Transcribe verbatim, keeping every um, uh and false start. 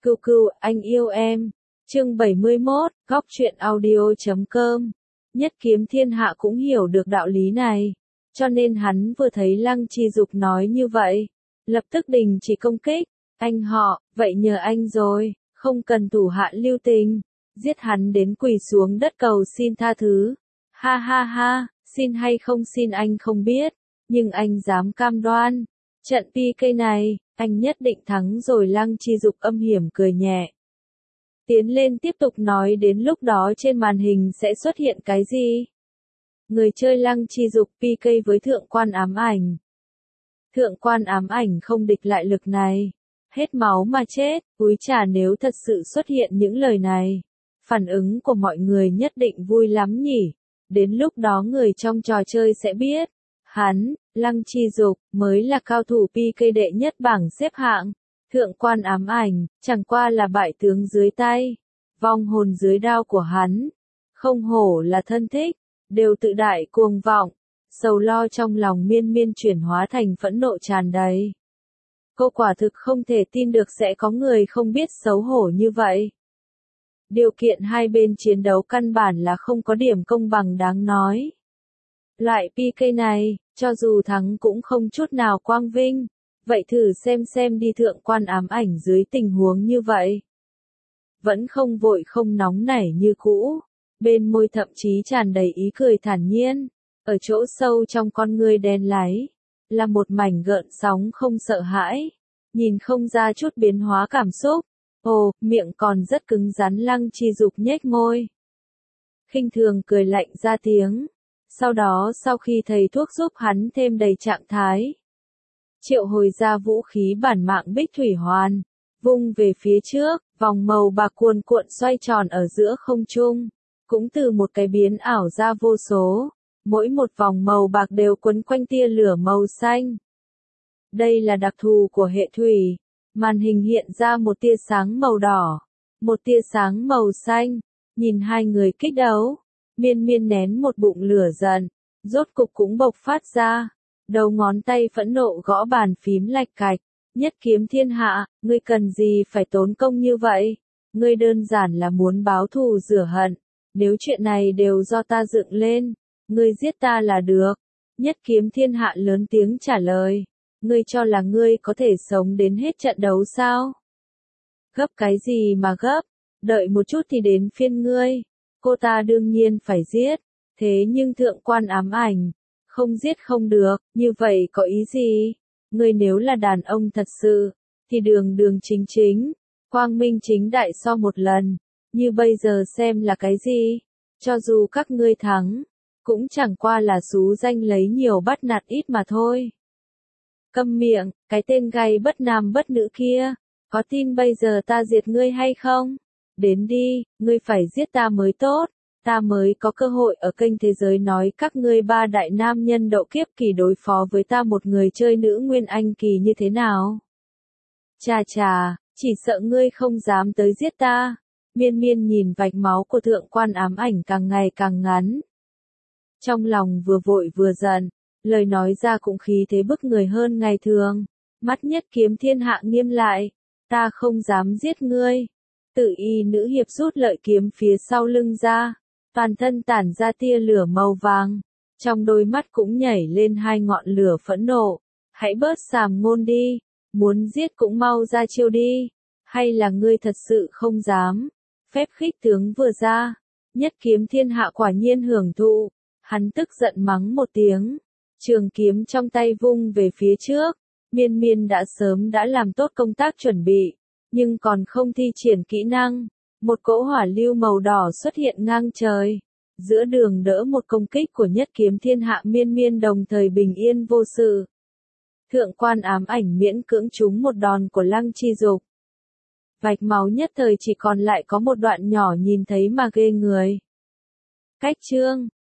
Cừu cừu, anh yêu em. Chương bảy mươi mốt, góc truyện audio chấm com. Nhất Kiếm Thiên Hạ cũng hiểu được đạo lý này, cho nên hắn vừa thấy Lăng Chi Dục nói như vậy, lập tức đình chỉ công kích. Anh họ, vậy nhờ anh rồi, không cần thủ hạ lưu tình, giết hắn đến quỳ xuống đất cầu xin tha thứ. Ha ha ha, xin hay không xin anh không biết, nhưng anh dám cam đoan, trận pê ca này, anh nhất định thắng rồi. Lăng Chi Dục âm hiểm cười nhẹ. Tiến lên tiếp tục nói, đến lúc đó trên màn hình sẽ xuất hiện cái gì? Người chơi Lăng Chi Dục pê ca với Thượng Quan Ám Ảnh. Thượng Quan Ám Ảnh không địch lại lực này, hết máu mà chết. Úi chà, nếu thật sự xuất hiện những lời này, phản ứng của mọi người nhất định vui lắm nhỉ. Đến lúc đó người trong trò chơi sẽ biết, hắn, Lăng Chi Dục, mới là cao thủ pê ca đệ nhất bảng xếp hạng. Thượng Quan Ám Ảnh, chẳng qua là bại tướng dưới tay, vong hồn dưới đao của hắn. Không hổ là thân thích, đều tự đại cuồng vọng, sầu lo trong lòng miên miên chuyển hóa thành phẫn nộ tràn đầy. Cô quả thực không thể tin được sẽ có người không biết xấu hổ như vậy. Điều kiện hai bên chiến đấu căn bản là không có điểm công bằng đáng nói. Loại pê ca này, cho dù thắng cũng không chút nào quang vinh. Vậy thử xem xem đi. Thượng Quan Ám Ảnh dưới tình huống như vậy, vẫn không vội không nóng nảy như cũ, bên môi thậm chí tràn đầy ý cười thản nhiên, ở chỗ sâu trong con ngươi đen láy, là một mảnh gợn sóng không sợ hãi, nhìn không ra chút biến hóa cảm xúc. Ồ, miệng còn rất cứng rắn. Lăng Chi Dục nhếch môi, khinh thường cười lạnh ra tiếng, sau đó sau khi thầy thuốc giúp hắn thêm đầy trạng thái, triệu hồi ra vũ khí bản mạng Bích Thủy Hoàn, vung về phía trước, vòng màu bạc cuồn cuộn xoay tròn ở giữa không trung, cũng từ một cái biến ảo ra vô số, mỗi một vòng màu bạc đều quấn quanh tia lửa màu xanh. Đây là đặc thù của hệ thủy, màn hình hiện ra một tia sáng màu đỏ, một tia sáng màu xanh, nhìn hai người kích đấu, miên miên nén một bụng lửa giận, rốt cục cũng bộc phát ra. Đầu ngón tay phẫn nộ gõ bàn phím lạch cạch. Nhất Kiếm Thiên Hạ, ngươi cần gì phải tốn công như vậy? Ngươi đơn giản là muốn báo thù rửa hận. Nếu chuyện này đều do ta dựng lên, ngươi giết ta là được. Nhất Kiếm Thiên Hạ lớn tiếng trả lời. Ngươi cho là ngươi có thể sống đến hết trận đấu sao? Gấp cái gì mà gấp? Đợi một chút thì đến phiên ngươi. Cô ta đương nhiên phải giết. Thế nhưng Thượng Quan Ám Ảnh, không giết không được, như vậy có ý gì? Ngươi nếu là đàn ông thật sự, thì đường đường chính chính, quang minh chính đại so một lần, như bây giờ xem là cái gì? Cho dù các ngươi thắng, cũng chẳng qua là xú danh lấy nhiều bắt nạt ít mà thôi. Câm miệng, cái tên gay bất nam bất nữ kia, có tin bây giờ ta diệt ngươi hay không? Đến đi, ngươi phải giết ta mới tốt. Ta mới có cơ hội ở kênh thế giới nói các ngươi ba đại nam nhân độ kiếp kỳ đối phó với ta một người chơi nữ nguyên anh kỳ như thế nào. Chà chà, chỉ sợ ngươi không dám tới giết ta. Miên miên nhìn vạch máu của Thượng Quan Ám Ảnh càng ngày càng ngắn. Trong lòng vừa vội vừa giận, lời nói ra cũng khí thế bức người hơn ngày thường. Mắt Nhất Kiếm Thiên Hạ nghiêm lại, ta không dám giết ngươi. Tự y nữ hiệp rút lợi kiếm phía sau lưng ra. Toàn thân tản ra tia lửa màu vàng, trong đôi mắt cũng nhảy lên hai ngọn lửa phẫn nộ. Hãy bớt sàm ngôn đi, muốn giết cũng mau ra chiêu đi, hay là ngươi thật sự không dám? Phép khích tướng vừa ra, Nhất Kiếm Thiên Hạ quả nhiên hưởng thụ, hắn tức giận mắng một tiếng, trường kiếm trong tay vung về phía trước. Miên miên đã sớm đã làm tốt công tác chuẩn bị, nhưng còn không thi triển kỹ năng. Một cỗ hỏa lưu màu đỏ xuất hiện ngang trời, giữa đường đỡ một công kích của Nhất Kiếm Thiên Hạ. Miên miên đồng thời bình yên vô sự. Thượng Quan Ám Ảnh miễn cưỡng trúng một đòn của Lăng Chi Dục. Vạch máu nhất thời chỉ còn lại có một đoạn nhỏ nhìn thấy mà ghê người. Cách chương